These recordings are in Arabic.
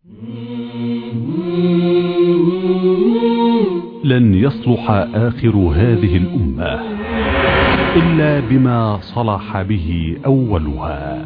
لن يصلح آخر هذه الأمة إلا بما صلح به أولها.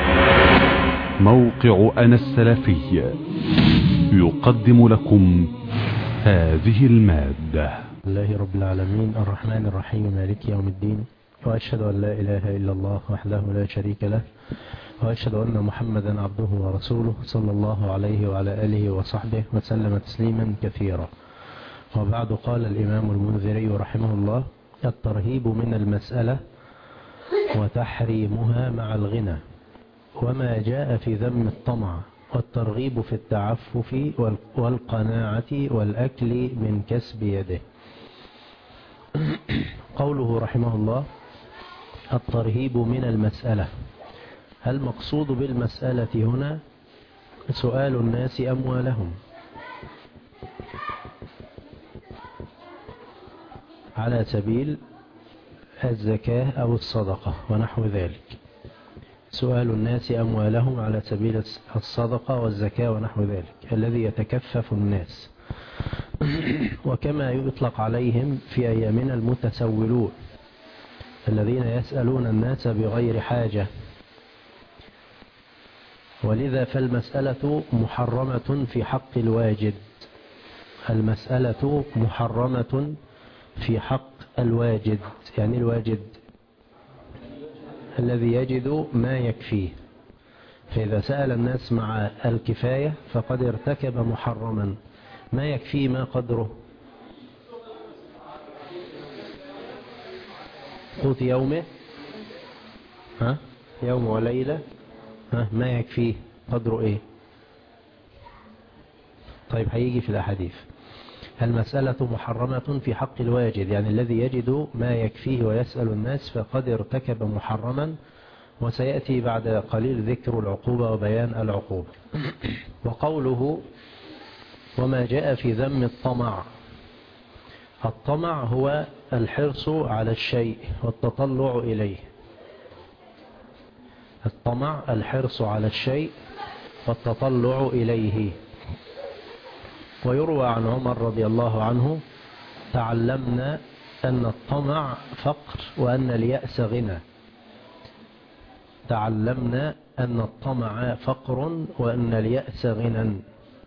موقع أنا السلفي يقدم لكم هذه المادة. الله رب العالمين الرحمن الرحيم مالك يوم الدين، وأشهد أن لا إله إلا الله وحده لا شريك له، وأشهد أن محمدا عبده ورسوله صلى الله عليه وعلى آله وصحبه وسلم تسليما كثيرا. وبعد، قال الإمام المنذري رحمه الله: الترهيب من المسألة وتحريمها مع الغنى، وما جاء في ذم الطمع، والترغيب في التعفف والقناعة والأكل من كسب يده. قوله رحمه الله: الترهيب من المسألة. المقصود بالمسألة هنا سؤال الناس أموالهم على سبيل الزكاة أو الصدقة ونحو ذلك. سؤال الناس أموالهم على سبيل الصدقة والزكاة ونحو ذلك، الذي يتكفف الناس. وكما يطلق عليهم في أيامنا المتسولون، الذين يسألون الناس بغير حاجة. ولذا فالمسألة محرمة في حق الواجد. المسألة محرمة في حق الواجد، يعني الواجد الذي يجد ما يكفيه. فإذا سأل الناس مع الكفاية فقد ارتكب محرما. ما يكفيه؟ ما قدره؟ قوت يومه، يوم وليلة، ما يكفيه قدره ايه؟ طيب، هيجي في الأحاديث. المسألة محرمة في حق الواجد، يعني الذي يجد ما يكفيه ويسأل الناس فقد ارتكب محرما. وسيأتي بعد قليل ذكر العقوبة وبيان العقوبة. وقوله: وما جاء في ذم الطمع. الطمع هو الحرص على الشيء والتطلع إليه. الطمع الحرص على الشيء والتطلع إليه. ويروى عن عمر رضي الله عنه: تعلمنا أن الطمع فقر وأن اليأس غنى. تعلمنا أن الطمع فقر وأن اليأس غنى.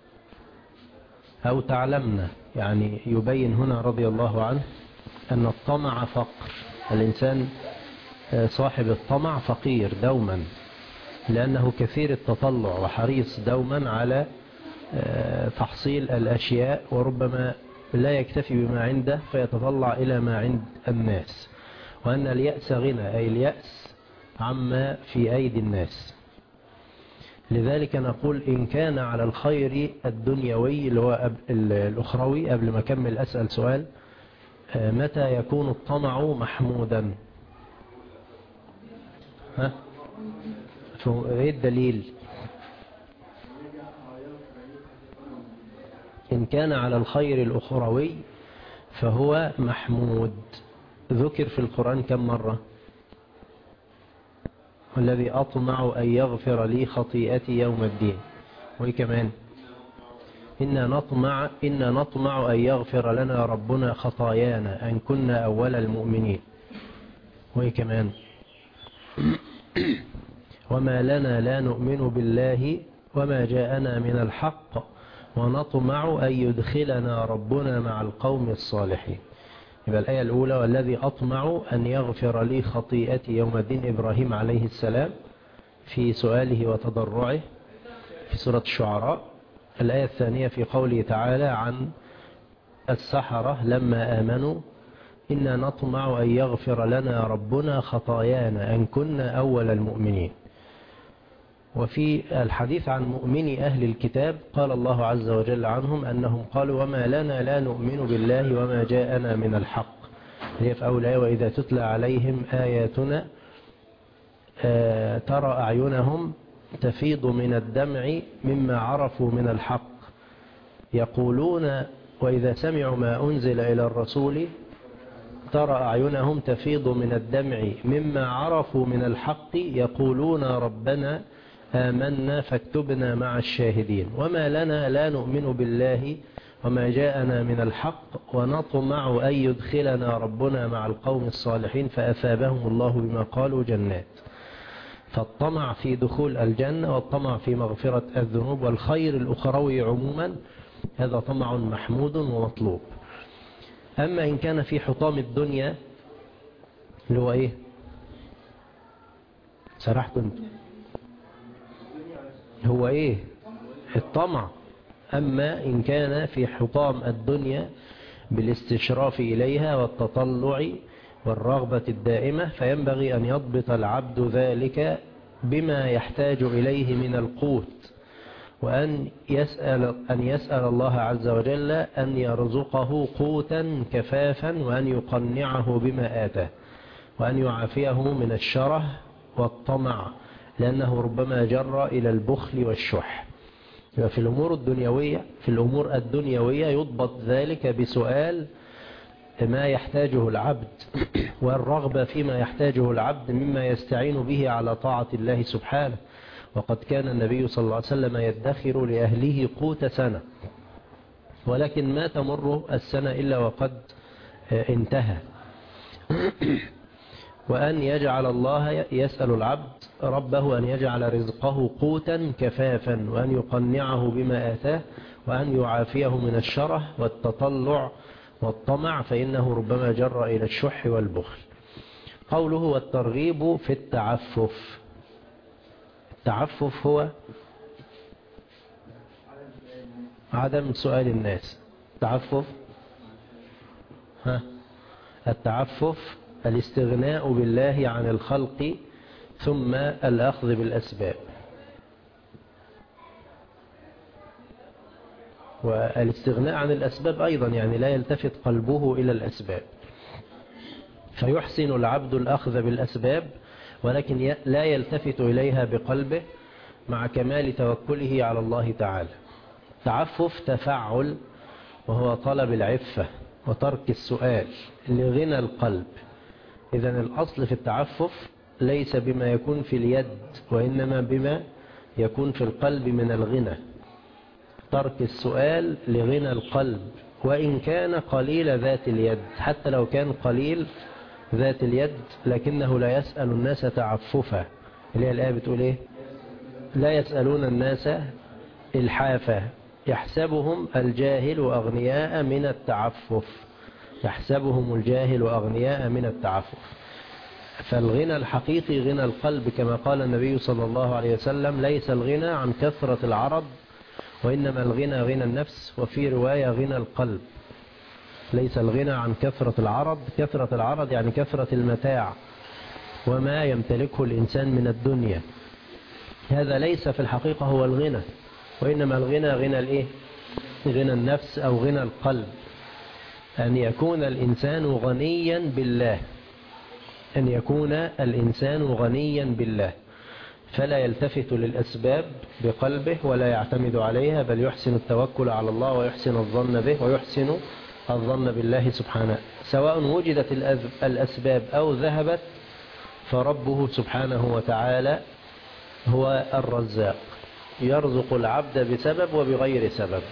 أو تعلمنا، يعني يبين هنا رضي الله عنه أن الطمع فقر. الإنسان صاحب الطمع فقير دوما، لأنه كثير التطلع وحريص دوما على تحصيل الأشياء، وربما لا يكتفي بما عنده فيتطلع إلى ما عند الناس. وأن اليأس غنى، أي اليأس عما في أيدي الناس. لذلك نقول: إن كان على الخير الدنيوي اللي هو الأخروي. قبل ما أكمل أسأل سؤال: متى يكون الطمع محمودا؟ إيه الدليل؟ إن كان على الخير الأخروي فهو محمود. ذكر في القرآن كم مرة؟ والذي أطمع أن يغفر لي خطيئتي يوم الدين. وكمان: إنا نطمع أن يغفر لنا ربنا خطايانا أن كنا أول المؤمنين. وكمان: وما لنا لا نؤمن بالله وما جاءنا من الحق ونطمع أن يدخلنا ربنا مع القوم الصالحين. يبقى الآية الأولى: والذي أطمع أن يغفر لي خطيئتي يوم الدين، إبراهيم عليه السلام في سؤاله وتضرعه في سورة الشعراء. الآية الثانية في قوله تعالى عن السحرة لما آمنوا: إنا نطمع أن يغفر لنا ربنا خطايانا أن كنا أول المؤمنين. وفي الحديث عن مؤمني أهل الكتاب قال الله عز وجل عنهم أنهم قالوا: وما لنا لا نؤمن بالله وما جاءنا من الحق. هي في أول آية: وإذا تتلى عليهم آياتنا ترى أعينهم تفيض من الدمع مما عرفوا من الحق يقولون، وإذا سمعوا ما أنزل إلى الرسول ترى أعينهم تفيض من الدمع مما عرفوا من الحق يقولون ربنا آمنا فاكتبنا مع الشاهدين وما لنا لا نؤمن بالله وما جاءنا من الحق ونطمع أن يدخلنا ربنا مع القوم الصالحين فأثابهم الله بما قالوا جنات. فالطمع في دخول الجنة والطمع في مغفرة الذنوب والخير الأخروي عموما هذا طمع محمود ومطلوب. أما إن كان في حطام الدنيا اللي هو إيه؟ سرحت انت هو إيه؟ الطمع. أما إن كان في حطام الدنيا بالاستشراف إليها والتطلع والرغبة الدائمة فينبغي أن يضبط العبد ذلك بما يحتاج إليه من القوت وأن يسأل الله عز وجل أن يرزقه قوتا كفافا وأن يقنعه بما آتاه وأن يعافيه من الشره والطمع لأنه ربما جر إلى البخل والشح. في الأمور الدنيوية يضبط ذلك بسؤال ما يحتاجه العبد والرغبة فيما يحتاجه العبد مما يستعين به على طاعة الله سبحانه. وقد كان النبي صلى الله عليه وسلم يدخر لأهله قوت سنة ولكن ما تمر السنة إلا وقد انتهى. وأن يجعل الله يسأل العبد ربه أن يجعل رزقه قوتا كفافا وأن يقنعه بما آتاه وأن يعافيه من الشره والتطلع والطمع فإنه ربما جر إلى الشح والبخل. قوله والترغيب في التعفف. التعفف هو عدم سؤال الناس. التعفف الاستغناء بالله عن الخلق ثم الأخذ بالأسباب. والاستغناء عن الأسباب أيضا يعني لا يلتفت قلبه إلى الأسباب فيحسن العبد الأخذ بالأسباب ولكن لا يلتفت إليها بقلبه مع كمال توكله على الله تعالى. تعفف تفعل وهو طلب العفة وترك السؤال لغنى القلب. إذن الأصل في التعفف ليس بما يكون في اليد وإنما بما يكون في القلب من الغنى. ترك السؤال لغنى القلب وإن كان قليل ذات اليد حتى لو كان قليل ذات اليد لكنه لا يسأل الناس تعففا. اللي هي الآية بتقول إيه؟ لا يسألون الناس إلحافا يحسبهم الجاهل أغنياء من التعفف. يحسبهم الجاهل أغنياء من التعفف. فالغنى الحقيقي غنى القلب كما قال النبي صلى الله عليه وسلم ليس الغنى عن كثرة العرض وإنما الغنى غنى النفس وفي رواية غنى القلب. ليس الغنى عن كثرة العرض. كثرة العرض يعني كثرة المتاع وما يمتلكه الإنسان من الدنيا. هذا ليس في الحقيقة هو الغنى وإنما الغنى غنى الإيه؟ غنى النفس أو غنى القلب. أن يكون الإنسان غنيا بالله. أن يكون الإنسان غنيا بالله فلا يلتفت للأسباب بقلبه ولا يعتمد عليها بل يحسن التوكل على الله ويحسن الظن به ويحسن الظن بالله سبحانه. سواء وجدت الأسباب أو ذهبت فربه سبحانه وتعالى هو الرزاق يرزق العبد بسبب وبغير سبب.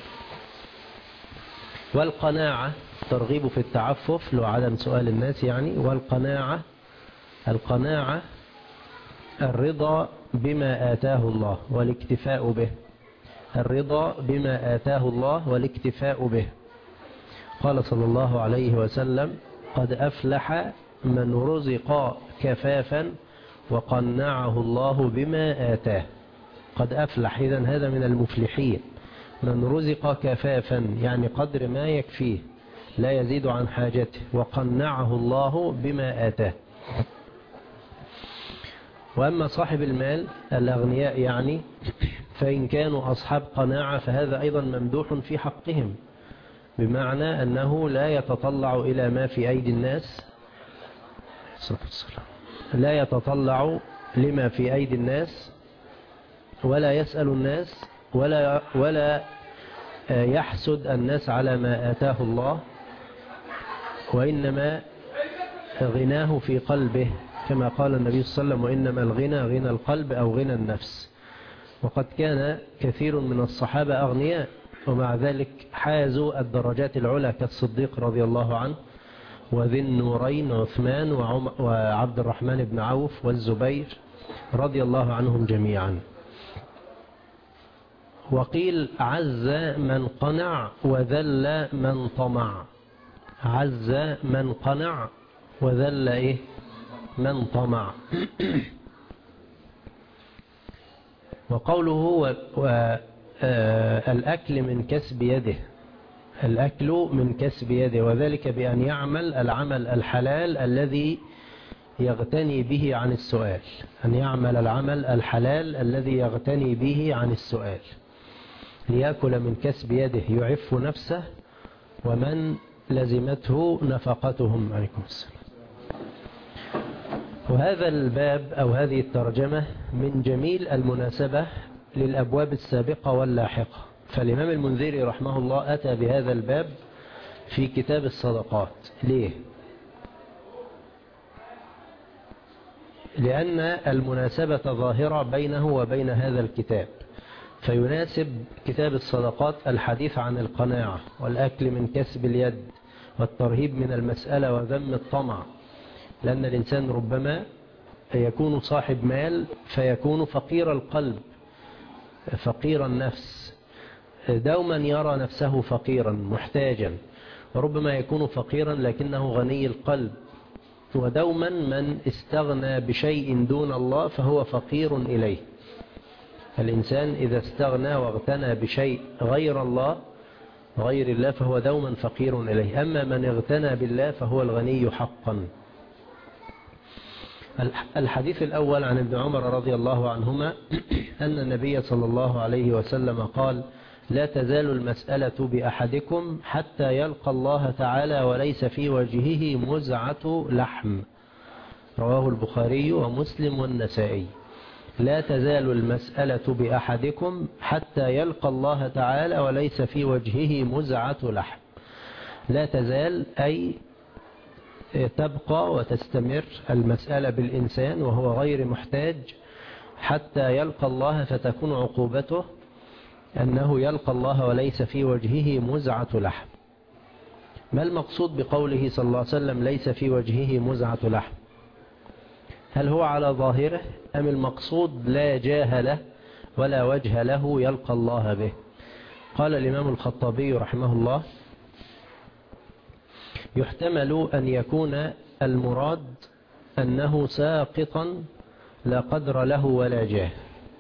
والقناعة ترغيب في التعفف لو عدم سؤال الناس يعني. والقناعة القناعة الرضا بما آتاه الله والاكتفاء به. الرضا بما آتاه الله والاكتفاء به. قال صلى الله عليه وسلم قد أفلح من رزق كفافا وقنعه الله بما آتاه. قد أفلح إذن هذا من المفلحين. من رزق كفافا يعني قدر ما يكفيه لا يزيد عن حاجته وقنعه الله بما آتاه. وأما صاحب المال الأغنياء يعني فإن كانوا أصحاب قناعة فهذا أيضا ممدوح في حقهم بمعنى أنه لا يتطلع إلى ما في أيدي الناس. لا يتطلع لما في أيدي الناس ولا يسأل الناس ولا يحسد الناس على ما آتاه الله وإنما غناه في قلبه كما قال النبي صلى الله عليه وسلم وإنما الغنى غنى القلب أو غنى النفس. وقد كان كثير من الصحابة أغنياء ومع ذلك حازوا الدرجات العلى كالصديق رضي الله عنه وذي النورين عثمان وعبد الرحمن بن عوف والزبير رضي الله عنهم جميعا. وقيل عز من قنع وذل من طمع. عز من قنع وذل من طمع. وقوله الأكل من كسب يده. الأكل من كسب يده وذلك بأن يعمل العمل الحلال الذي يغتني به عن السؤال. أن يعمل العمل الحلال الذي يغتني به عن السؤال ليأكل من كسب يده يعف نفسه ومن لزمته نفقتهم. عليكم السلام. وهذا الباب أو هذه الترجمة من جميل المناسبة للأبواب السابقة واللاحقة. فالإمام المنذري رحمه الله أتى بهذا الباب في كتاب الصدقات. ليه؟ لأن المناسبة ظاهرة بينه وبين هذا الكتاب، فيناسب كتاب الصدقات الحديث عن القناعة والأكل من كسب اليد والترهيب من المسألة وذم الطمع، لأن الإنسان ربما يكون صاحب مال فيكون فقير القلب فقير النفس، دوما يرى نفسه فقيرا محتاجا، وربما يكون فقيرا لكنه غني القلب، ودوما من استغنى بشيء دون الله فهو فقير إليه. الإنسان إذا استغنى واغتنى بشيء غير الله فهو دوما فقير إليه. أما من اغتنى بالله فهو الغني حقا. الحديث الأول عن ابن عمر رضي الله عنهما أن النبي صلى الله عليه وسلم قال: لا تزال المسألة بأحدكم حتى يلقى الله تعالى وليس في وجهه مزعة لحم. رواه البخاري ومسلم والنسائي. لا تزال المسألة بأحدكم حتى يلقى الله تعالى وليس في وجهه مزعة لحم. لا تزال أي تبقى وتستمر المسألة بالإنسان وهو غير محتاج حتى يلقى الله، فتكون عقوبته أنه يلقى الله وليس في وجهه مزعة لحم. ما المقصود بقوله صلى الله عليه وسلم ليس في وجهه مزعة لحم؟ هل هو على ظاهره أم المقصود لا جاه له ولا وجه له يلقى الله به؟ قال الإمام الخطابي رحمه الله: يحتمل أن يكون المراد أنه ساقطا لا قدر له ولا جاه.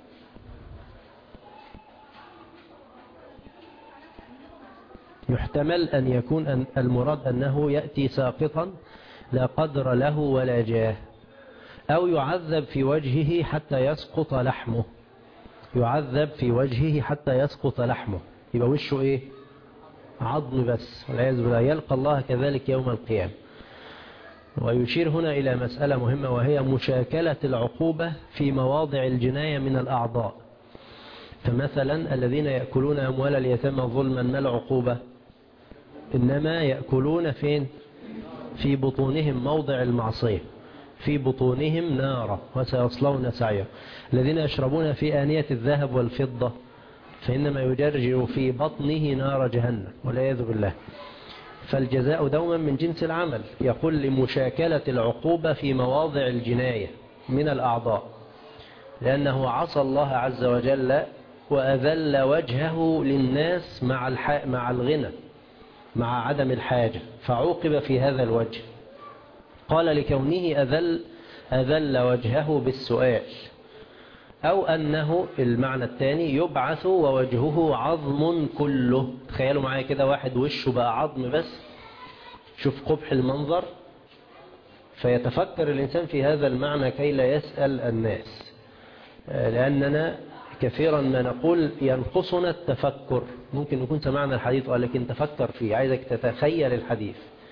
يحتمل أن يكون المراد أنه يأتي ساقطا لا قدر له ولا جاه، أو يعذب في وجهه حتى يسقط لحمه. يعذب في وجهه حتى يسقط لحمه، يبقى وشه إيه؟ عظم بس، والعياذ بالله. يلقى الله كذلك يوم القيامة. ويشير هنا إلى مسألة مهمة، وهي مشاكلة العقوبة في مواضع الجناية من الأعضاء. فمثلا الذين يأكلون أموال اليتامى ظلما، ما العقوبة؟ إنما يأكلون فين؟ في بطونهم موضع المعصية، في بطونهم نارا وسيصلون سعيرا. الذين يشربون في آنية الذهب والفضة فإنما يجرجر في بطنه نار جهنم والعياذ بالله. فالجزاء دوما من جنس العمل. يقول لمشاكلة العقوبة في مواضع الجناية من الأعضاء، لأنه عصى الله عز وجل وأذل وجهه للناس مع الغنى، مع عدم الحاجة، فعوقب في هذا الوجه. قال لكونه أذل وجهه بالسؤال. أو أنه المعنى الثاني يبعث ووجهه عظم كله. تخيلوا معايا كده واحد وشه بقى عظم بس، شوف قبح المنظر. فيتفكر الإنسان في هذا المعنى كي لا يسأل الناس، لأننا كثيرا ما نقول ينقصنا التفكر. ممكن نكون سمعنا الحديث لكن تفكر فيه، عايزك تتخيل الحديث.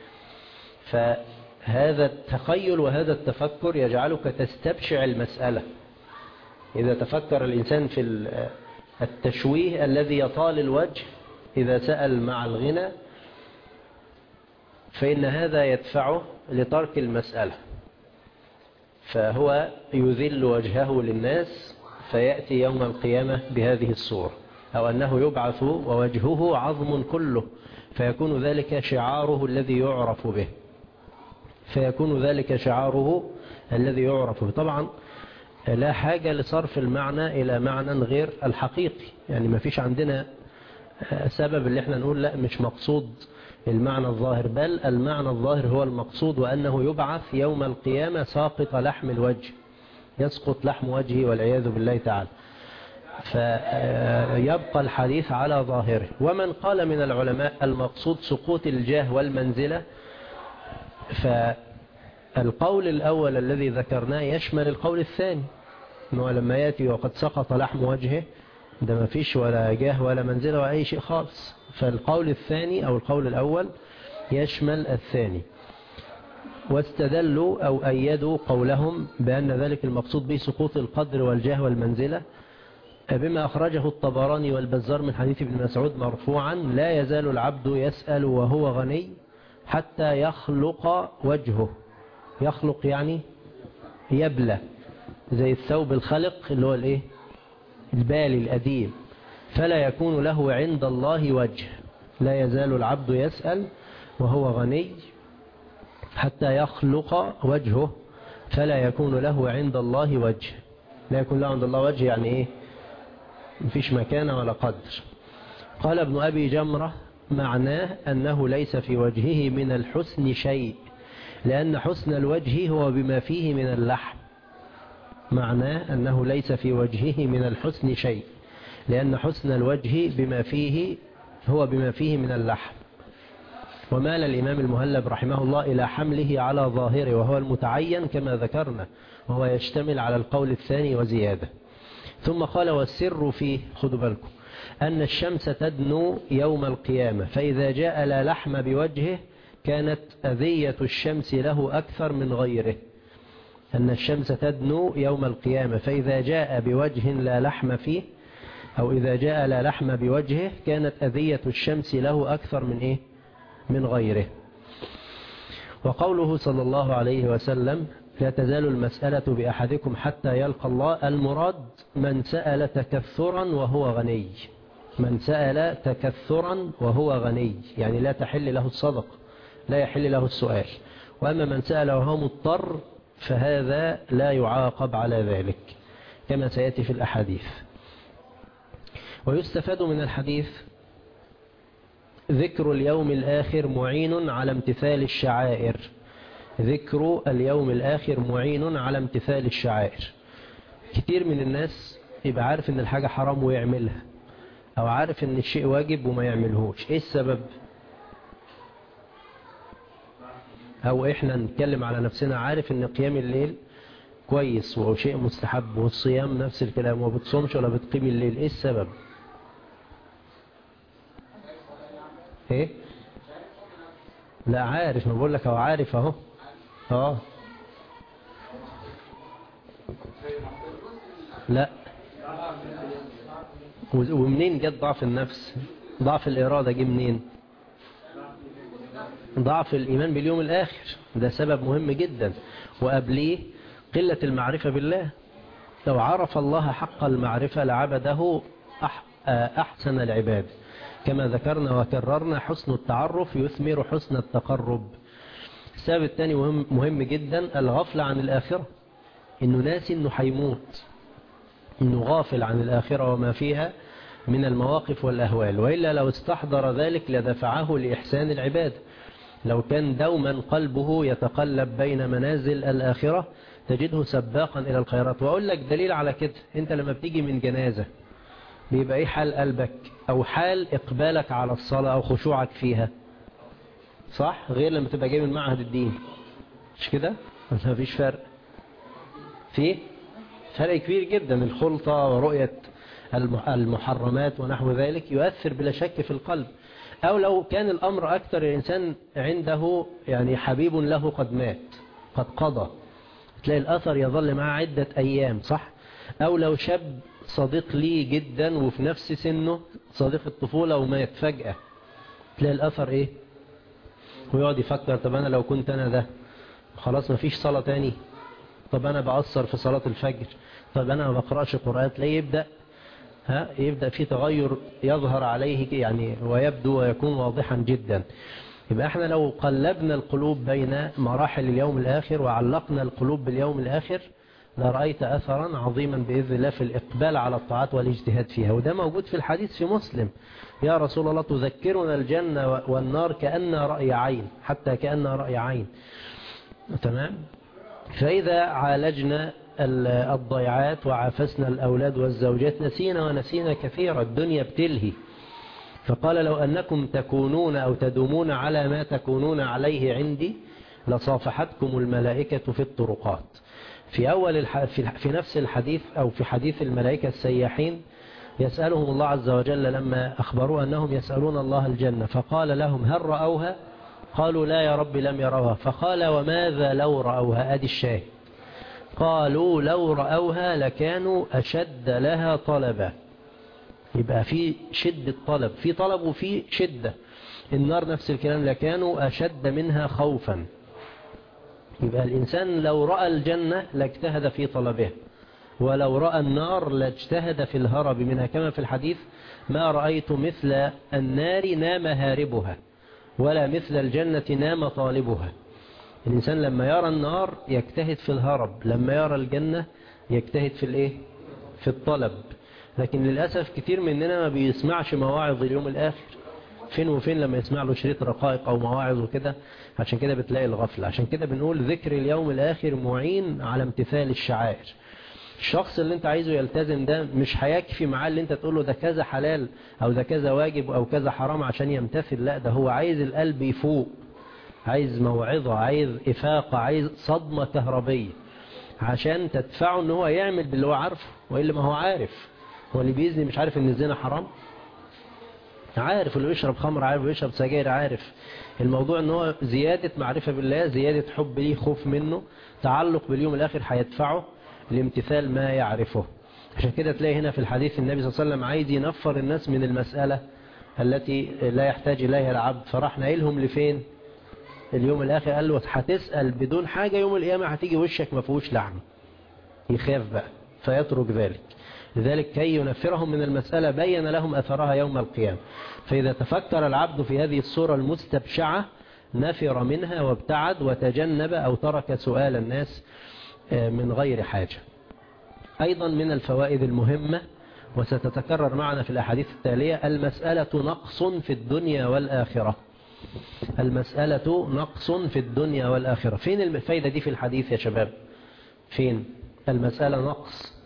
فهذا التخيل وهذا التفكر يجعلك تستبشع المسألة. إذا تفكر الإنسان في التشويه الذي يطال الوجه إذا سأل مع الغنى، فإن هذا يدفعه لترك المسألة، فهو يذل وجهه للناس فيأتي يوم القيامة بهذه الصورة، أو أنه يبعث ووجهه عظم كله فيكون ذلك شعاره الذي يعرف به، طبعا لا حاجة لصرف المعنى إلى معنى غير الحقيقي، يعني ما فيش عندنا سبب اللي احنا نقول لا مش مقصود المعنى الظاهر، بل المعنى الظاهر هو المقصود، وأنه يبعث يوم القيامة ساقط لحم الوجه، يسقط لحم وجهه والعياذ بالله تعالى، فيبقى الحديث على ظاهره. ومن قال من العلماء المقصود سقوط الجاه والمنزلة، فالقول الأول الذي ذكرناه يشمل القول الثاني، أنه لما يأتي وقد سقط لحم وجهه ده ما فيش ولا جاه ولا منزلة ولا أي شيء خالص، فالقول الثاني أو القول الأول يشمل الثاني. واستدلوا أو أيدوا قولهم بأن ذلك المقصود به سقوط القدر والجاه والمنزلة بما أخرجه الطبراني والبزار من حديث ابن مسعود مرفوعا: لا يزال العبد يسأل وهو غني حتى يخلق وجهه. يخلق يعني يبلى، زي الثوب الخلق اللي هو الايه البالي الأديم، فلا يكون له عند الله وجه. لا يزال العبد يسأل وهو غني حتى يخلق وجهه فلا يكون له عند الله وجه. لا يكون له عند الله وجه يعني ايه؟ مفيش مكانة ولا قدر. قال ابن أبي جمرة: معناه أنه ليس في وجهه من الحسن شيء، لأن حسن الوجه هو بما فيه من اللحم. معناه أنه ليس في وجهه من الحسن شيء، لأن حسن الوجه هو بما فيه من اللحم. ومال الإمام المهلب رحمه الله إلى حمله على ظاهره، وهو المتعين كما ذكرنا، وهو يشتمل على القول الثاني وزيادة. ثم قال: والسر فيه، خذوا بالكم، أن الشمس تدنو يوم القيامة، فإذا جاء لا لحم بوجهه كانت أذية الشمس له أكثر من غيره. أن الشمس تدنو يوم القيامة، فإذا جاء بوجه لا لحم فيه، أو إذا جاء لا لحم بوجهه كانت أذية الشمس له أكثر من إيه؟ من غيره. وقوله صلى الله عليه وسلم: لا تزال المسألة بأحدكم حتى يلقى الله، المراد من سأل تكثرا وهو غني. من سأل تكثرا وهو غني يعني لا تحل له الصدق، لا يحل له السؤال. وأما من سأل وهو مضطر فهذا لا يعاقب على ذلك كما سيأتي في الأحاديث. ويستفاد من الحديث ذكر اليوم الآخر معين على امتثال الشعائر. ذكر اليوم الآخر معين على امتثال الشعائر. كتير من الناس يبقى عارف ان الحاجة حرام ويعملها، او عارف ان الشيء واجب وما يعملهوش. ايه السبب؟ او احنا نتكلم على نفسنا، عارف ان قيام الليل كويس وهو شيء مستحب، والصيام نفس الكلام، وما بتصومش ولا بتقيم الليل. ايه السبب؟ ايه؟ لا عارف، ما بقول لك هو عارف اهو. لا. ومنين جت ضعف النفس؟ ضعف الإرادة جه منين؟ ضعف الإيمان باليوم الآخر، ده سبب مهم جدا. وقبليه قلة المعرفة بالله. لو عرف الله حق المعرفة لعبده أحسن العباد، كما ذكرنا وكررنا: حسن التعرف يثمر حسن التقرب. السبب الثاني مهم جدا: الغفلة عن الآخرة. إنه ناسي إنه حيموت، إنه غافل عن الآخرة وما فيها من المواقف والأهوال، وإلا لو استحضر ذلك لدفعه لإحسان العباد. لو كان دوما قلبه يتقلب بين منازل الآخرة تجده سباقا إلى الخيرات. وأقول لك دليل على كده: أنت لما بتيجي من جنازة بيبقى إيه حال قلبك أو حال إقبالك على الصلاة أو خشوعك فيها؟ صح؟ غير لما تبقى جاي من معهد الدين، مش كده؟ ما فيش فرق؟ فيه فرق كبير جدا. الخلطة ورؤية المحرمات ونحو ذلك يؤثر بلا شك في القلب. أو لو كان الأمر أكثر، الإنسان عنده يعني حبيب له قد مات قد قضى، تلاقي الأثر يظل معه عدة أيام، صح؟ أو لو شاب صديق لي جدا وفي نفس سنه صديق الطفولة ومات فجأة، تلاقي الأثر إيه؟ ويقعد يفكر: طب أنا لو كنت أنا ده خلاص ما فيش صلاة تاني، طب أنا بأثر في صلاة الفجر، طب أنا ما بقرأش قرآن، تلاقيه يبدأ في تغير يظهر عليه يعني ويبدو ويكون واضحا جدا. يبقى احنا لو قلبنا القلوب بين مراحل اليوم الآخر وعلقنا القلوب باليوم الآخر لرأيت أثرا عظيما بإذن الله في الإقبال على الطاعات والاجتهاد فيها. وده موجود في الحديث في مسلم: يا رسول الله تذكرنا الجنة والنار كأنها رأي عين، حتى كأنها رأي عين. تمام. فإذا عالجنا الضيعات وعافسنا الأولاد والزوجات نسينا كثيرا، الدنيا بتلهي. فقال: لو أنكم تكونون أو تدومون على ما تكونون عليه عندي لصافحتكم الملائكة في الطرقات. في نفس الحديث أو في حديث الملائكة السياحين يسألهم الله عز وجل لما أخبروا أنهم يسألون الله الجنة، فقال لهم: هل رأوها؟ قالوا: لا يا رب لم يروها. فقال: وماذا لو رأوها؟ أدي الشاهد. قالوا: لو رأوها لكانوا أشد لها طلبا. يبقى في شدة طلب، في طلب وفي شدة. النار نفس الكلام، لكانوا أشد منها خوفا. يبقى الإنسان لو رأى الجنة لاجتهد في طلبها، ولو رأى النار لاجتهد في الهرب منها، كما في الحديث: ما رأيت مثل النار نام هاربها ولا مثل الجنة نام طالبها. الإنسان لما يرى النار يجتهد في الهرب، لما يرى الجنة يجتهد في الطلب. لكن للأسف كتير مننا ما بيسمعش مواعظ اليوم الآخر، فين وفين لما يسمع له شريط رقائق أو مواعظ وكده. عشان كده بتلاقي الغفلة. عشان كده بنقول ذكر اليوم الآخر معين على امتثال الشعائر. الشخص اللي انت عايزه يلتزم ده مش هيكفي معاه اللي انت تقوله ده كذا حلال أو ده كذا واجب أو كذا حرام عشان يمتثل. لا، ده هو عايز القلب يفوق، عايز موعظة، عايز إفاقة، عايز صدمة كهربية عشان تدفعه ان هو يعمل باللي هو عارفه. وإلا ما هو عارف. هو اللي بيزني مش عارف ان الزنا حرام؟ عارف. اللي يشرب خمر عارف، ويشرب سجاير عارف. الموضوع ان هو زيادة معرفة بالله، زيادة حب ليه، خوف منه، تعلق باليوم الآخر هيدفعه لامتثال ما يعرفه. عشان كده تلاقي هنا في الحديث النبي صلى الله عليه وسلم عايز ينفر الناس من المسألة التي لا يحتاج إليها العبد، فراح نايلهم لفين؟ اليوم الآخر. قال له: هتسأل بدون حاجة يوم القيامة هتيجي وشك ما فيهوش لحم. يخاف بقى فيترك ذلك. لذلك كي ينفرهم من المسألة بين لهم أثرها يوم القيامة. فإذا تفكر العبد في هذه الصورة المستبشعة نفر منها وابتعد وتجنب أو ترك سؤال الناس من غير حاجة. أيضا من الفوائد المهمة وستتكرر معنا في الأحاديث التالية: المسألة نقص في الدنيا والآخرة. المسألة نقص في الدنيا والآخرة. فين الفايدة دي في الحديث يا شباب؟ فين المسألة نقص؟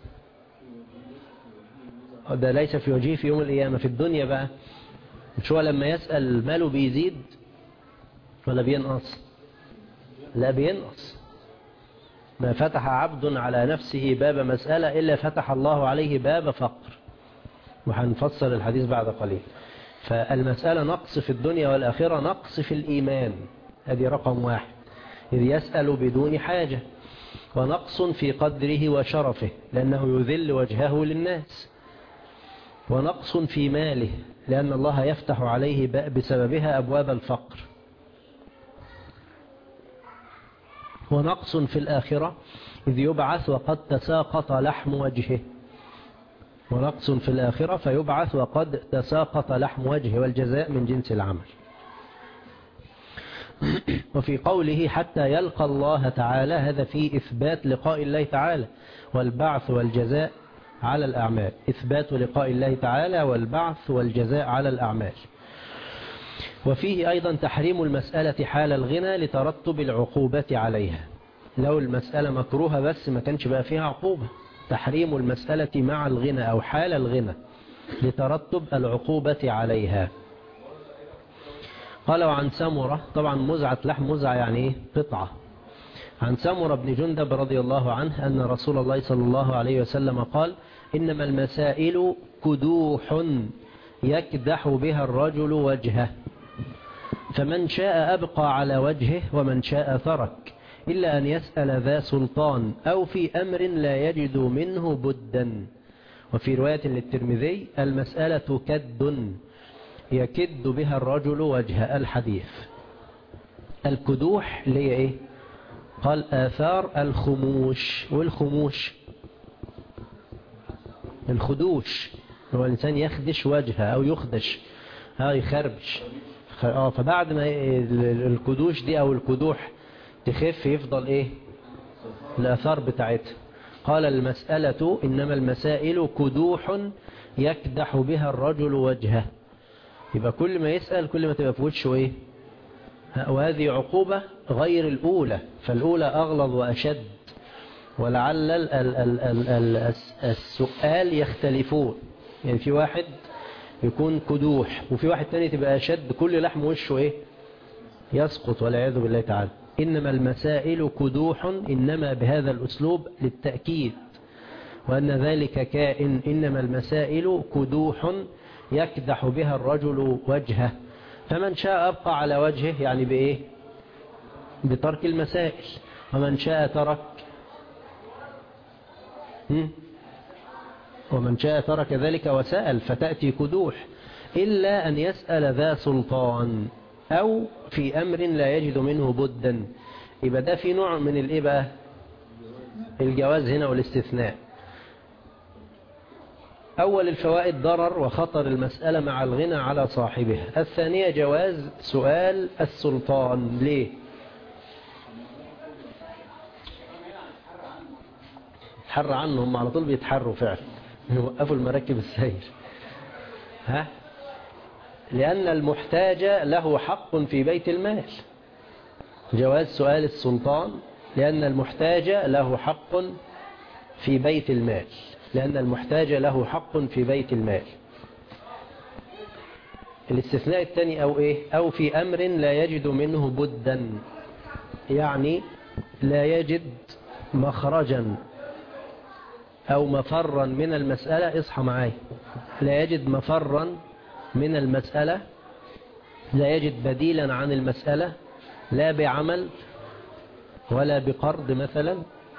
ده ليس في وجهه في يوم القيامة. في الدنيا بقى مش هو لما يسأل ماله بيزيد ولا بينقص؟ لا، بينقص. ما فتح عبد على نفسه باب مسألة إلا فتح الله عليه باب فقر. وهنفصل الحديث بعد قليل. فالمسألة نقص في الدنيا والآخرة، نقص في الإيمان، هذه رقم واحد، إذ يسأل بدون حاجة. ونقص في قدره وشرفه لأنه يذل وجهه للناس. ونقص في ماله لأن الله يفتح عليه بسببها أبواب الفقر. ونقص في الآخرة إذ يبعث وقد تساقط لحم وجهه. ونقص في الآخرة فيبعث وقد تساقط لحم وجهه، والجزاء من جنس العمل. وفي قوله حتى يلقى الله تعالى، هذا فيه إثبات لقاء الله تعالى والبعث والجزاء على الأعمال. إثبات لقاء الله تعالى والبعث والجزاء على الأعمال. وفيه أيضا تحريم المسألة حال الغنى لترتب العقوبة عليها. لو المسألة مكروهة بس ما كانش بقى فيها عقوبة. تحريم المسألة مع الغنى أو حال الغنى لترتب العقوبة عليها. قال: وعن سمرة، طبعا مزعة لحم، مزعة يعني إيه؟ قطعة. عن سمرة بن جندب رضي الله عنه أن رسول الله صلى الله عليه وسلم قال: إنما المسائل كدوح يكدح بها الرجل وجهه، فمن شاء أبقى على وجهه ومن شاء ترك، إلا أن يسأل ذا سلطان أو في أمر لا يجد منه بدا. وفي رواية للترمذي: المسألة كد يكد بها الرجل وجه. الحديث. الكدوح اللي هي إيه؟ قال: آثار الخموش. والخموش الخدوش، هو الإنسان يخدش وجهه أو يخدش يخربش. فبعد ما الكدوش دي أو الكدوح تخف يفضل إيه الآثار بتاعتها. قال المسألة إنما المسائل كدوح يكدح بها الرجل وجهه. يبقى كل ما يسأل كل ما تبقى في وشه إيه. وهذه عقوبة غير الأولى، فالأولى أغلظ وأشد، ولعل السؤال يختلفون. يعني في واحد يكون كدوح وفي واحد تاني تبقى أشد، كل لحم وشه إيه يسقط والعياذ بالله تعالى. إنما المسائل كدوح، إنما بهذا الأسلوب للتأكيد وأن ذلك كائن. إنما المسائل كدوح يكدح بها الرجل وجهه، فمن شاء أبقى على وجهه يعني بإيه بترك المسائل، ومن شاء ترك ذلك وسأل فتأتي كدوح، إلا أن يسأل ذا سلطان أو في أمر لا يجد منه بدا. يبقى ده في نوع من الإباء الجواز هنا والاستثناء. أول الفوائد ضرر وخطر المسألة مع الغنى على صاحبها. الثانية جواز سؤال السلطان. ليه؟ تحر عنهم على طول، بيتحروا فعلا، يوقفوا المراكب السير. لأن المحتاج له حق في بيت المال. جواز سؤال السلطان لأن المحتاج له حق في بيت المال، لأن المحتاج له حق في بيت المال. الاستثناء الثاني أو إيه؟ أو في أمر لا يجد منه بدا، يعني لا يجد مخرجا أو مفرا من المسألة. اصحى معاي. لا يجد مفرا من المسألة، لا يجد بديلا عن المسألة، لا بعمل ولا بقرض مثلا،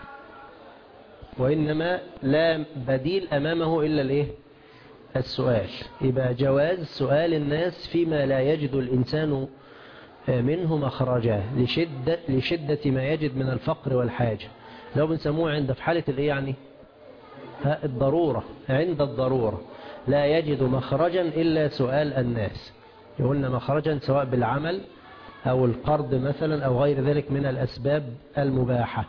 وإنما لا بديل أمامه إلا الإيه؟ السؤال. يبقى جواز سؤال الناس فيما لا يجد الإنسان منه مخرجا لشدة ما يجد من الفقر والحاجة. لو بنسموه عند في حالة الإيه يعني الضرورة، عند الضرورة لا يجد مخرجا إلا سؤال الناس. يقولنا مخرجا سواء بالعمل أو القرض مثلا أو غير ذلك من الأسباب المباحة.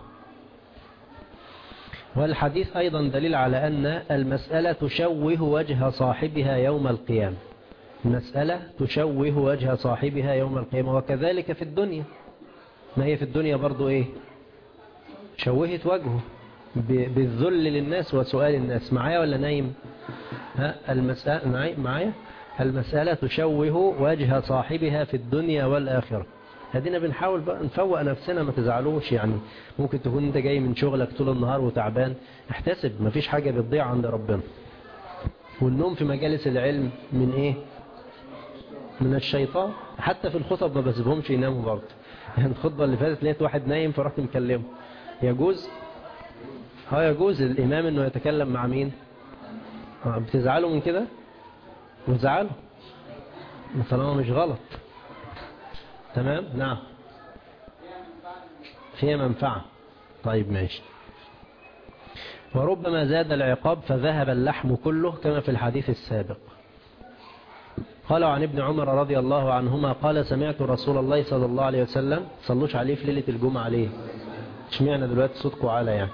والحديث أيضا دليل على أن المسألة تشوه وجه صاحبها يوم القيامة. المسألة تشوه وجه صاحبها يوم القيامة، وكذلك في الدنيا. ما هي في الدنيا برضو إيه؟ شوهت وجهه بالذل للناس وسؤال الناس. معايا ولا نايم؟ المسألة معايا. المسألة تشوه وجه صاحبها في الدنيا والآخرة. هدينا بنحاول بقى نفوق نفسنا، ما تزعلوش. يعني ممكن تكون انت جاي من شغلك طول النهار وتعبان، احتسب مفيش حاجة بتضيع عند ربنا. والنوم في مجالس العلم من ايه؟ من الشيطان. حتى في الخطب ما بسيبهمش يناموا برضه. يعني الخطبة اللي فاتت لقيت واحد نايم فرحت مكلمه. يجوز؟ يجوز الإمام انه يتكلم مع مين؟ بتزعلوا من كده؟ وزعلوا طالما مش غلط. تمام. نعم فيها منفعة. طيب ماشي. وربما زاد العقاب فذهب اللحم كله كما في الحديث السابق. قالوا عن ابن عمر رضي الله عنهما قال سمعت رسول الله صلى الله عليه وسلم. صلوش عليه في ليلة الجمعة عليه. اشمعنا دلوقتي صوتكم على يعني.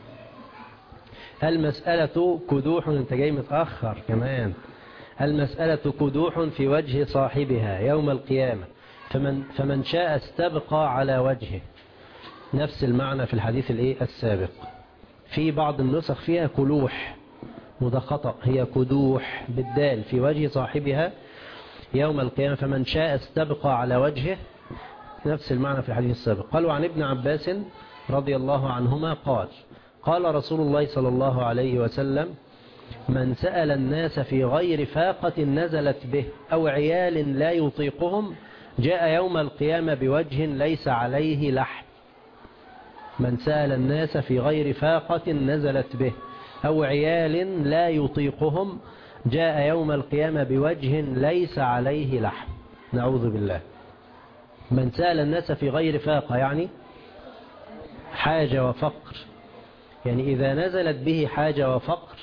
المسألة كدوح. انت جاي متأخر كمان. المسألة كدوح في وجه صاحبها يوم القيامة، فمن شاء استبقى على وجهه. نفس المعنى في الحديث السابق. في بعض النسخ فيها كلوح، وده خطأ. هي كدوح بالدال في وجه صاحبها يوم القيامة، فمن شاء استبقى على وجهه. نفس المعنى في الحديث السابق. قالوا عن ابن عباس رضي الله عنهما قال قال رسول الله صلى الله عليه وسلم من سأل الناس في غير فاقة نزلت به أو عيال لا يطيقهم جاء يوم القيامة بوجه ليس عليه لحم. من سأل الناس في غير فاقة نزلت به أو عيال لا يطيقهم جاء يوم القيامة بوجه ليس عليه لحم. نعوذ بالله. من سأل الناس في غير فاقة يعني حاجة وفقر، يعني إذا نزلت به حاجة وفقر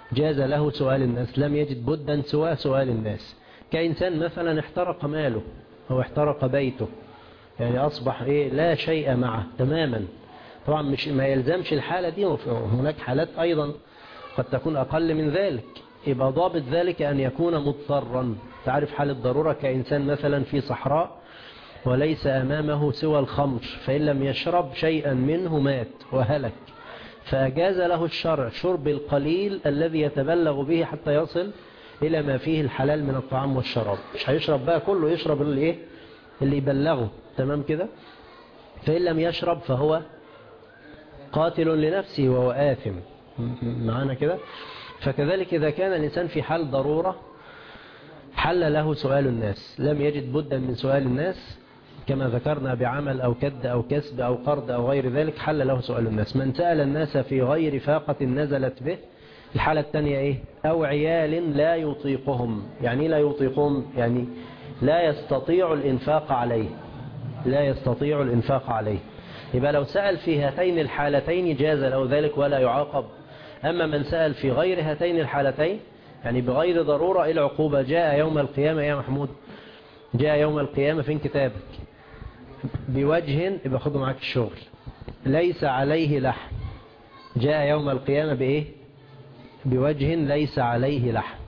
جاز له سؤال الناس، لم يجد بدا سوى سؤال الناس. كإنسان مثلا احترق ماله أو احترق بيته، يعني أصبح لا شيء معه تماما. طبعا مش ما يلزمش الحالة دي، هناك حالات أيضا قد تكون أقل من ذلك. يبقى ضابط ذلك أن يكون مضطرا. تعرف حال الضرورة، كإنسان مثلا في صحراء وليس أمامه سوى الخمر، فإن لم يشرب شيئا منه مات وهلك، فأجاز له الشرع شرب القليل الذي يتبلغ به حتى يصل إلى ما فيه الحلال من الطعام والشراب. مش هيشرب بقى كله، يشرب اللي يبلغه، تمام كده. فإن لم يشرب فهو قاتل لنفسه وهو آثم معنا كده. فكذلك إذا كان الإنسان في حال ضرورة حل له سؤال الناس، لم يجد بدا من سؤال الناس كما ذكرنا بعمل أو كد أو كسب أو قرض أو غير ذلك، حل له سؤال الناس. من سأل الناس في غير فاقة نزلت به. الحالة الثانية أو عيال لا يطيقهم. يعني لا يطيقهم، يعني لا يستطيع الإنفاق عليه، لا يستطيع الإنفاق عليه. يبقى لو سأل في هاتين الحالتين جاز له ذلك ولا يعاقب. أما من سأل في غير هاتين الحالتين، يعني بغير ضرورة، العقوبة جاء يوم القيامة يا محمود، جاء يوم القيامة في كتابك بوجه، يبقى خده معاك الشغل، ليس عليه لحم. جاء يوم القيامة بإيه؟ بوجه ليس عليه لحم.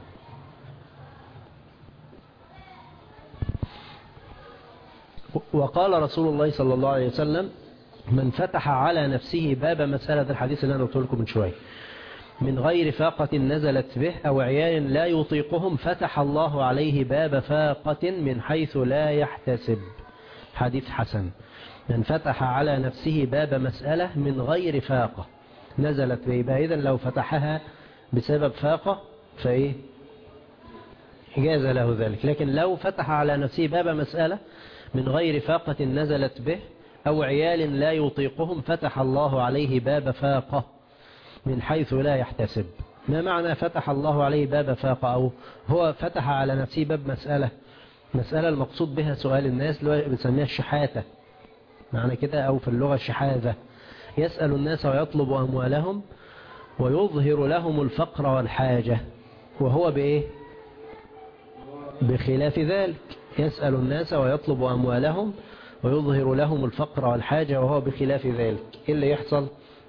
وقال رسول الله صلى الله عليه وسلم: من فتح على نفسه باب مسألة، الحديث اللي أنا قلت لكم من شوية، من غير فاقة نزلت به أو عيال لا يطيقهم، فتح الله عليه باب فاقة من حيث لا يحتسب. حديث حسن. من فتح على نفسه باب مسألة من غير فاقة نزلت به، إذن لو فتحها بسبب فاقة فإيه؟ جاز له ذلك. لكن لو فتح على نفسه باب مسألة من غير فاقة نزلت به أو عيال لا يطيقهم، فتح الله عليه باب فاقة من حيث لا يحتسب. ما معنى فتح الله عليه باب فاقة؟ أو هو فتح على نفسه باب مسألة المقصود بها سؤال الناس، اللي بنسميها الشحاتة معنى كده، أو في اللغة الشحاذة. يسأل الناس ويطلب أموالهم ويظهر لهم الفقر والحاجة، وهو بإيه؟ بخلاف ذلك. يسأل الناس ويطلب أموالهم ويظهر لهم الفقر والحاجة، وهو بخلاف ذلك. إيه اللي يحصل؟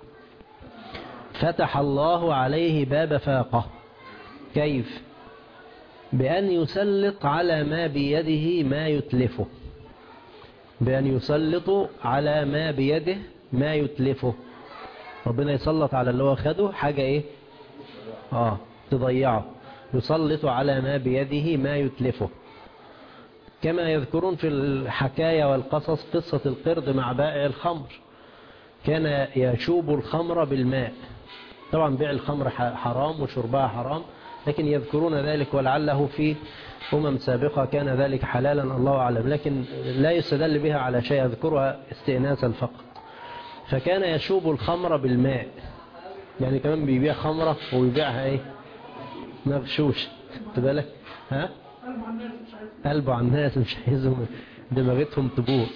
فتح الله عليه باب فاقة. كيف؟ بأن يسلط على ما بيده ما يتلفه، بأن يسلط على ما بيده ما يتلفه. ربنا يسلط على اللي هو خده حاجة إيه؟ تضيعه. يسلط على ما بيده ما يتلفه. كما يذكرون في الحكاية والقصص قصة القرد مع بائع الخمر، كان يشوب الخمر بالماء. طبعا بيع الخمر حرام وشربها حرام، لكن يذكرون ذلك، ولعله في سابقة كان ذلك حلالا، الله أعلم، لكن لا يستدل بها على شيء، أذكرها استئناسا فقط. فكان يشوب الخمر بالماء، يعني كمان بيبيع خمرة وبيبيعها مغشوش، بالك قلبه على الناس، مش عايزهم دماغتهم تبوظ.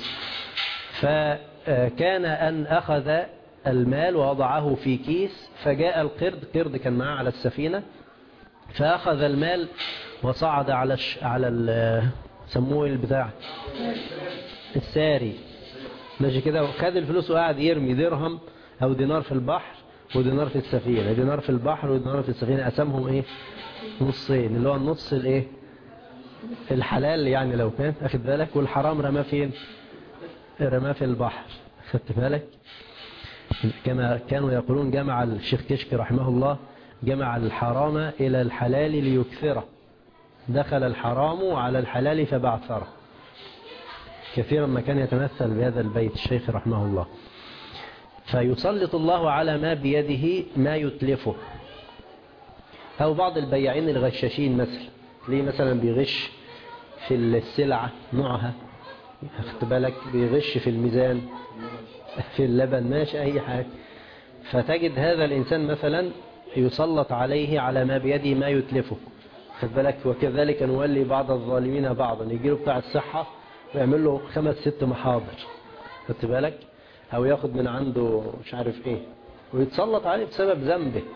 فكان أن أخذ المال ووضعه في كيس، فجاء القرد كان معه على السفينة، فأخذ المال وصعد على سموه البتاع الساري، ماشي كده، وخد الفلوس وقعد يرمي درهم أو دينار في البحر ودينار في السفينة، دينار في البحر ودينار في السفينة، قسمهم نصين، اللي هو النص الحلال، يعني لو كان أخذ بالك، والحرام رماه فين؟ رماه في البحر. خدت بالك؟ كما كانوا يقولون جمع الشيخ كشك رحمه الله، جمع الحرام إلى الحلال ليكثره، دخل الحرام على الحلال فبعثره. كثيرا ما كان يتمثل بهذا البيت الشيخ رحمه الله. فيسلط الله على ما بيده ما يتلفه. أو بعض البياعين الغشاشين مثلا بيغش في السلعة نوعها، أخذت بالك، بيغش في الميزان، في اللبن، ماشي أي حاجة، فتجد هذا الإنسان مثلا يسلط عليه على ما بيده ما يتلفه، أخذت بالك. وكذلك نولي بعض الظالمين بعضا، يجيله بتاع الصحة ويعمل له 5-6 محاضر، أخذت بالك، أو ياخد من عنده مش عارف إيه، ويتسلط عليه بسبب ذنبه.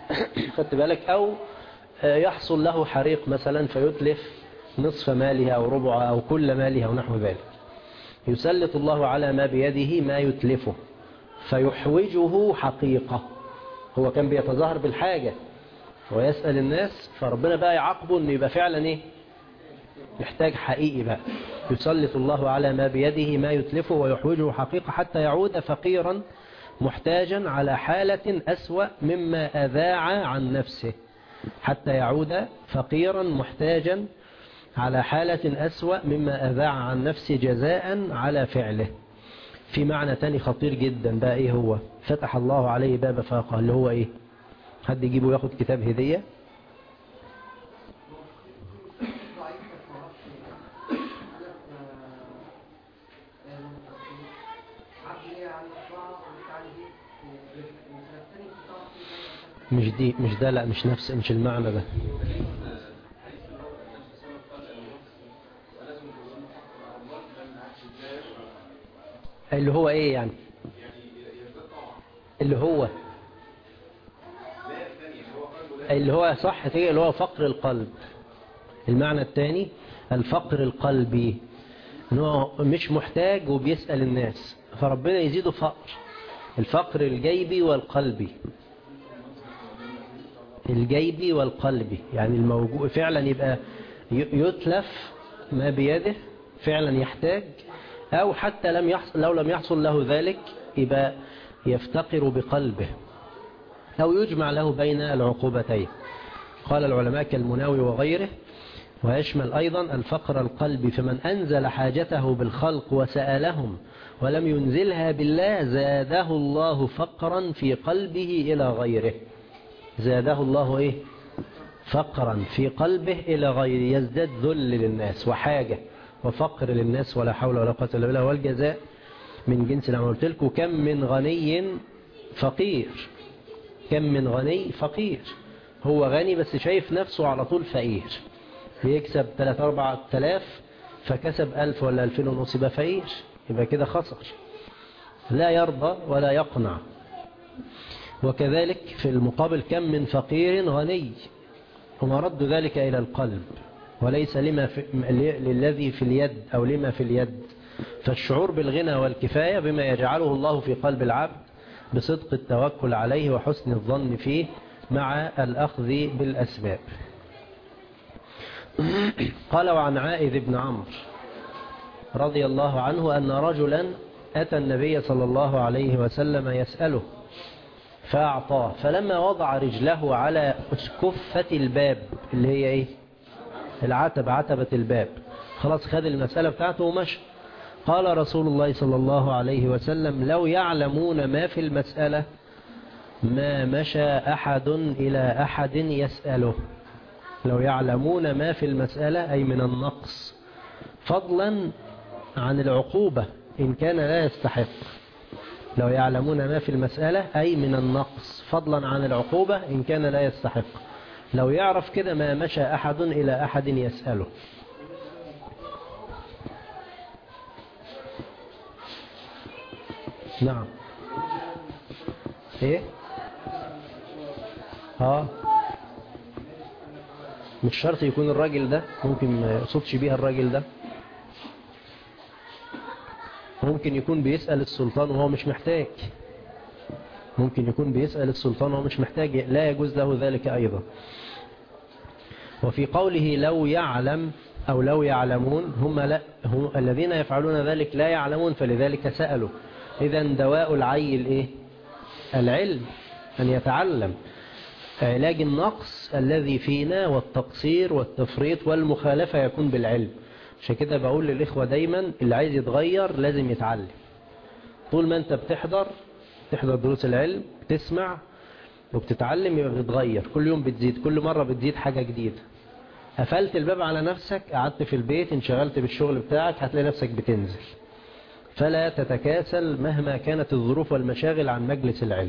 خدت بالك؟ أو يحصل له حريق مثلا فيتلف نصف ماله أو ربعه أو كل ماله أو نحو ذلك، يسلط الله على ما بيده ما يتلفه فيحوجه حقيقة. هو كان بيتظاهر بالحاجة ويسأل الناس، فربنا بقى يعاقبه أنه يبقى فعلا إيه؟ يحتاج حقيقي بقى. يسلط الله على ما بيده ما يتلفه ويحوجه حقيقة حتى يعود فقيرا محتاجا على حالة أسوأ مما أذاع عن نفسه، حتى يعود فقيرا محتاجا على حالة أسوأ مما أذاع عن نفسه جزاء على فعله. في معنى تاني خطير جدا بقى، إيه هو؟ فتح الله عليه باب فاقة، اللي هو إيه؟ حد يجيبه ياخد كتاب هدية. مش دي، مش ده، لا مش نفس، مش المعنى ده. اللي هو ايه يعني؟ اللي هو صح كده، اللي هو فقر القلب. المعنى الثاني الفقر القلبي، انه مش محتاج وبيسأل الناس فربنا يزيده فقر. الفقر الجيبي والقلبي، الجيبي والقلبي، يعني الموجود فعلا يبقى يتلف ما بيده، فعلا يحتاج، أو حتى لو لم يحصل له ذلك يبقى يفتقر بقلبه، أو يجمع له بين العقوبتين. قال العلماء كالمناوي وغيره، ويشمل أيضا الفقر القلبي، فمن أنزل حاجته بالخلق وسألهم ولم ينزلها بالله زاده الله فقرا في قلبه إلى غيره. زاده الله إيه؟ فقرا في قلبه إلى غيره، يزداد ذل للناس وحاجة وفقر للناس، ولا حول ولا قوة إلا بالله. والجزاء من جنس العمل. قلت لكم كم من غني فقير، كم من غني فقير، هو غني بس شايف نفسه على طول فقير، بيكسب 3-4 آلاف فكسب 1000 ولا 2500 يبقى فقير، يبقى كده خسر، لا يرضى ولا يقنع. وكذلك في المقابل كم من فقير غني، ومرد ذلك إلى القلب وليس للذي في اليد أو لما في اليد. فالشعور بالغنى والكفاية بما يجعله الله في قلب العبد بصدق التوكل عليه وحسن الظن فيه مع الأخذ بالأسباب. قال وعن عائذ بن عمرو رضي الله عنه أن رجلا أتى النبي صلى الله عليه وسلم يسأله فأعطاه، فلما وضع رجله على أسكفة الباب اللي هي إيه؟ العتبة، عتبة الباب، خلاص خد المسألة بتاعته ومشى. قال رسول الله صلى الله عليه وسلم لو يعلمون ما في المسألة ما مشى أحد إلى أحد يسأله. لو يعلمون ما في المسألة أي من النقص، فضلا عن العقوبة إن كان لا يستحق. لو يعلمون ما في المسألة أي من النقص فضلا عن العقوبة إن كان لا يستحق. لو يعرف كده ما مشى أحد إلى أحد يسأله. نعم. ايه؟ مش شرط يكون الراجل ده، ممكن ما يقصدش بيها الراجل ده، ممكن يكون بيسأل السلطان وهو مش محتاج، ممكن يكون بيسأل السلطان وهو مش محتاج، لا يجوز له ذلك أيضا. وفي قوله لو يعلم أو لو يعلمون، هم الذين يفعلون ذلك لا يعلمون فلذلك سألوا. إذن دواء العي الإيه؟ العلم، أن يتعلم. علاج النقص الذي فينا والتقصير والتفريط والمخالفة يكون بالعلم. عشان كده بقول للإخوة دايما اللي عايز يتغير لازم يتعلم. طول ما أنت بتحضر دروس العلم، بتسمع وبتتعلم، يبقى بتتغير، كل يوم بتزيد، كل مرة بتزيد حاجة جديدة. قفلت الباب على نفسك، قعدت في البيت، انشغلت بالشغل بتاعك، هتلاقي نفسك بتنزل. فلا تتكاسل مهما كانت الظروف والمشاغل عن مجلس العلم.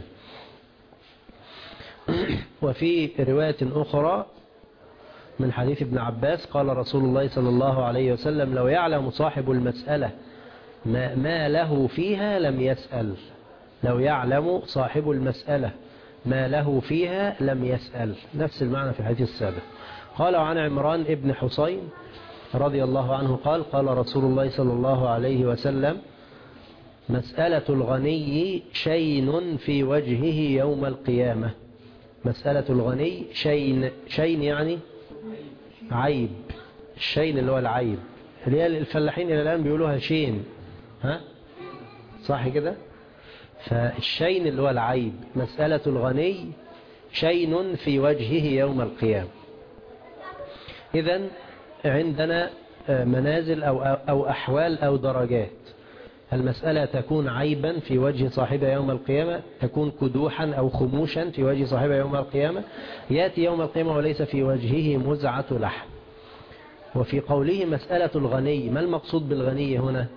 وفي رواية أخرى من حديث ابن عباس قال رسول الله صلى الله عليه وسلم لو يعلم صاحب المسألة ما له فيها لم يسأل. لو يعلم صاحب المسألة ما له فيها لم يسأل، نفس المعنى في الحديث السابق. قال عن عمران ابن حسين رضي الله عنه قال قال رسول الله صلى الله عليه وسلم مسألة الغني شين في وجهه يوم القيامة. مسألة الغني شين يعني عيب، الشين اللي هو العيب، اللي هي الفلاحين إلى الآن بيقولوها شين، ها صح كده؟ فالشين اللي هو العيب، مسألة الغني شين في وجهه يوم القيامة. إذن عندنا منازل أو أحوال أو درجات. المسألة تكون عيبا في وجه صاحبها يوم القيامة، تكون كدوحا أو خموشا في وجه صاحبها يوم القيامة، يأتي يوم القيامة وليس في وجهه مزعة لحم. وفي قوله مسألة الغني، ما المقصود بالغني هنا؟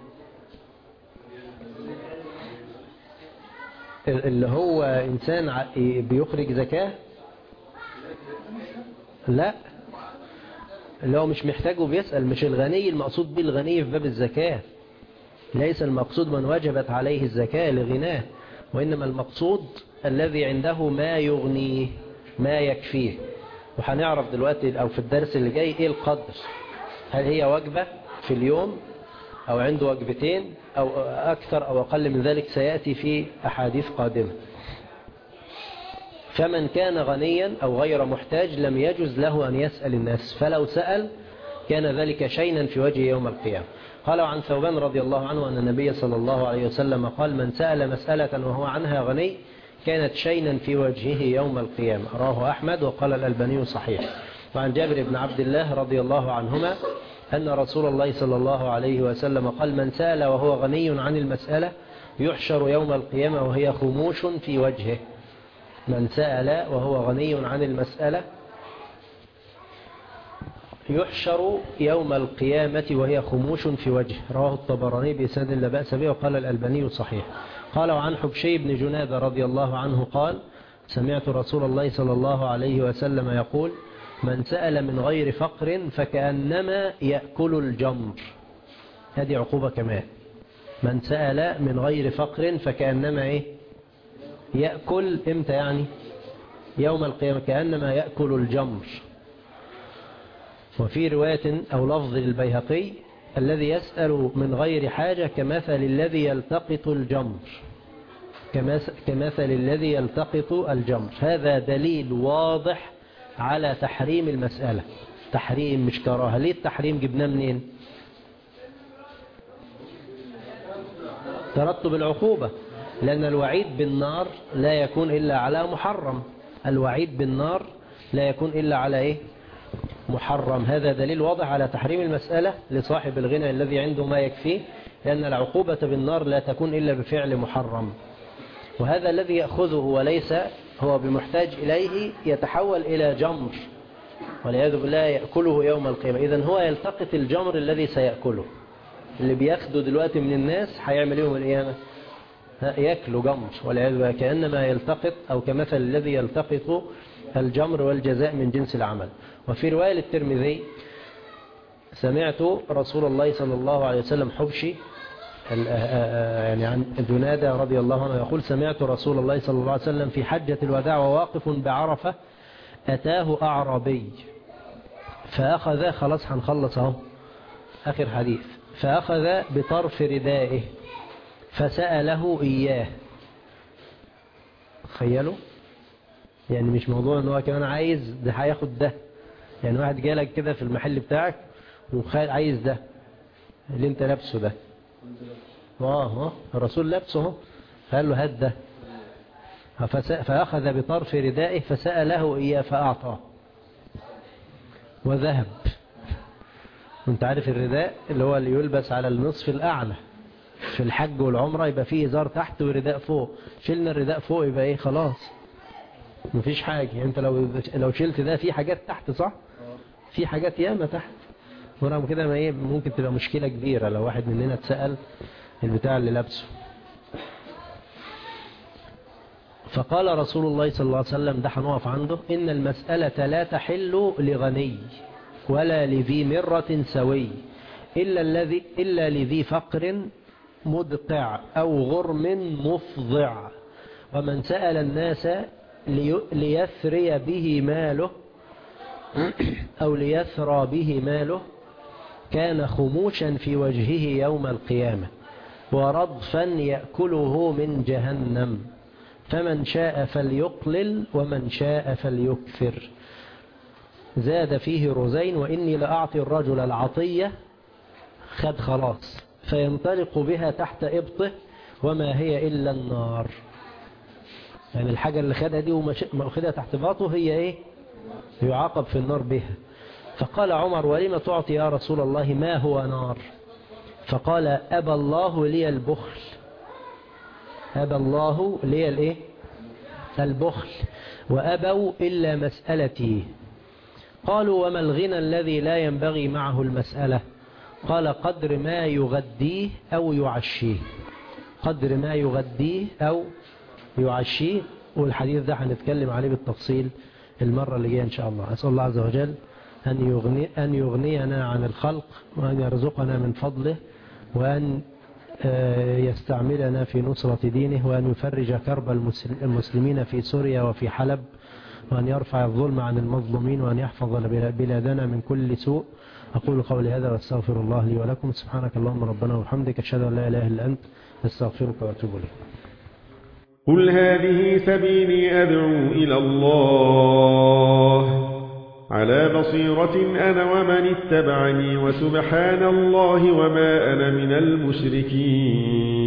اللي هو إنسان بيخرج زكاة؟ لا، اللي هو مش محتاجه بيسأل، مش الغني المقصود بالغني في باب الزكاة، ليس المقصود من وجبت عليه الزكاة لغناه، وإنما المقصود الذي عنده ما يغنيه ما يكفيه. وهنعرف دلوقتي أو في الدرس اللي جاي إيه القدر، هل هي وجبة في اليوم أو عنده وجبتين أو أكثر أو أقل من ذلك، سيأتي في أحاديث قادمة. فمن كان غنيا أو غير محتاج لم يجوز له أن يسأل الناس، فلو سأل كان ذلك شينا في وجه يوم القيامة. قال عن ثوبان رضي الله عنه أن النبي صلى الله عليه وسلم قال من سأل مسألة وهو عنها غني كانت شينا في وجهه يوم القيامة، رواه أحمد وقال الألباني صحيح. وعن جابر بن عبد الله رضي الله عنهما أن رسول الله صلى الله عليه وسلم قال من سأل وهو غني عن المسألة يحشر يوم القيامة وهي خموش في وجهه. من سأل وهو غني عن المسألة يحشر يوم القيامة وهي خموش في وجهه، رواه الطبراني بإسناد لا بأس به وقال الألباني صحيح. قال عن حبشي بن جنادة رضي الله عنه قال سمعت رسول الله صلى الله عليه وسلم يقول من سأل من غير فقر فكأنما يأكل الجمر. هذه عقوبة كمان، من سأل من غير فقر فكأنما إيه؟ يأكل. إمتى يعني؟ يوم القيامة، كأنما يأكل الجمر. وفي رواية أو لفظ للبيهقي الذي يسأل من غير حاجة كمثل الذي يلتقط الجمر، كمثل الذي يلتقط الجمر. هذا دليل واضح على تحريم المسألة، تحريم مش كراهة. ليه التحريم جبناه منين؟ ترتب العقوبة، لأن الوعيد بالنار لا يكون إلا على محرم، الوعيد بالنار لا يكون إلا على إيه؟ محرم. هذا دليل واضح على تحريم المسألة لصاحب الغنى الذي عنده ما يكفيه، لأن العقوبة بالنار لا تكون إلا بفعل محرم. وهذا الذي يأخذه وليس هو بمحتاج إليه يتحول إلى جمر والعياذ بالله يأكله يوم القيامة. إذن هو يلتقط الجمر الذي سيأكله. اللي بياخده دلوقتي من الناس هيعمل يوم القيامة يأكله جمر والعياذ بالله، كأنما يلتقط أو كمثل الذي يلتقط الجمر، والجزاء من جنس العمل. وفي رواية للترمذي سمعت رسول الله صلى الله عليه وسلم حبشي يعني عن جنادة رضي الله عنه يقول سمعت رسول الله صلى الله عليه وسلم في حجة الوداع وواقف بعرفة أتاه أعرابي فأخذ، خلاص هنخلص اهو آخر حديث، فأخذ بطرف ردائه فسأله إياه. تخيلوا يعني مش موضوع ان هو كمان عايز ده هياخد ده، يعني واحد جالك كده في المحل بتاعك وعايز ده اللي انت لابسه ده، الرسول لابسه اهو، فقال له هات ده، فأخذ بطرف ردائه فسأله إياه فأعطاه وذهب. وانت عارف الرداء اللي هو اللي يلبس على النصف الأعلى في الحج والعمرة، يبقى فيه إزار تحت ورداء فوق. شلنا الرداء فوق يبقى ايه؟ خلاص مفيش حاجة. يعني انت لو شلت ده في حاجات تحت، صح؟ في حاجات ياما تحت، ورغم كده ما ايه ممكن تبقى مشكلة كبيرة لو واحد مننا اتسأل البتاع اللي لابسه. فقال رسول الله صلى الله عليه وسلم، ده هنقف عنده، إن المسألة لا تحل لغني ولا لذي مرة سوي إلا لذي فقر مدقع أو غرم مفضع. ومن سأل الناس ليثري به ماله أو ليثرى به ماله كان خموشا في وجهه يوم القيامة ورضفا يأكله من جهنم فمن شاء فليقلل ومن شاء فليكثر. زاد فيه رزين وإني لأعطي الرجل العطية خد خلاص فينطلق بها تحت إبطه وما هي إلا النار. يعني الحاجة اللي خدها دي ومأخذها تحت باطه هي إيه؟ يعاقب في النار بها. فقال عمر ولم تعطي يا رسول الله ما هو نار؟ فقال أبى الله لي البخل. أبى الله لي الإيه؟ البخل وأبوا إلا مسألتي. قالوا وما الغنى الذي لا ينبغي معه المسألة؟ قال قدر ما يغديه أو يعشيه. قدر ما يغديه أو يعشيه. والحديث ده هنتكلم عليه بالتفصيل المرة اللي جاية إن شاء الله. أسأل الله عز وجل أن يغنينا عن الخلق وأن يرزقنا من فضله وأن يستعملنا في نصرة دينه وأن يفرج كرب المسلمين في سوريا وفي حلب وأن يرفع الظلم عن المظلومين وأن يحفظ بلادنا من كل سوء. أقول قولي هذا واستغفر الله لي ولكم. سبحانك اللهم ربنا وبحمدك أشهد أن لا إله إلا أنت أستغفرك وأتوب إليك. قل هذه سبيلي أدعو إلى الله على بصيرة أنا ومن اتبعني وسبحان الله وما أنا من المشركين.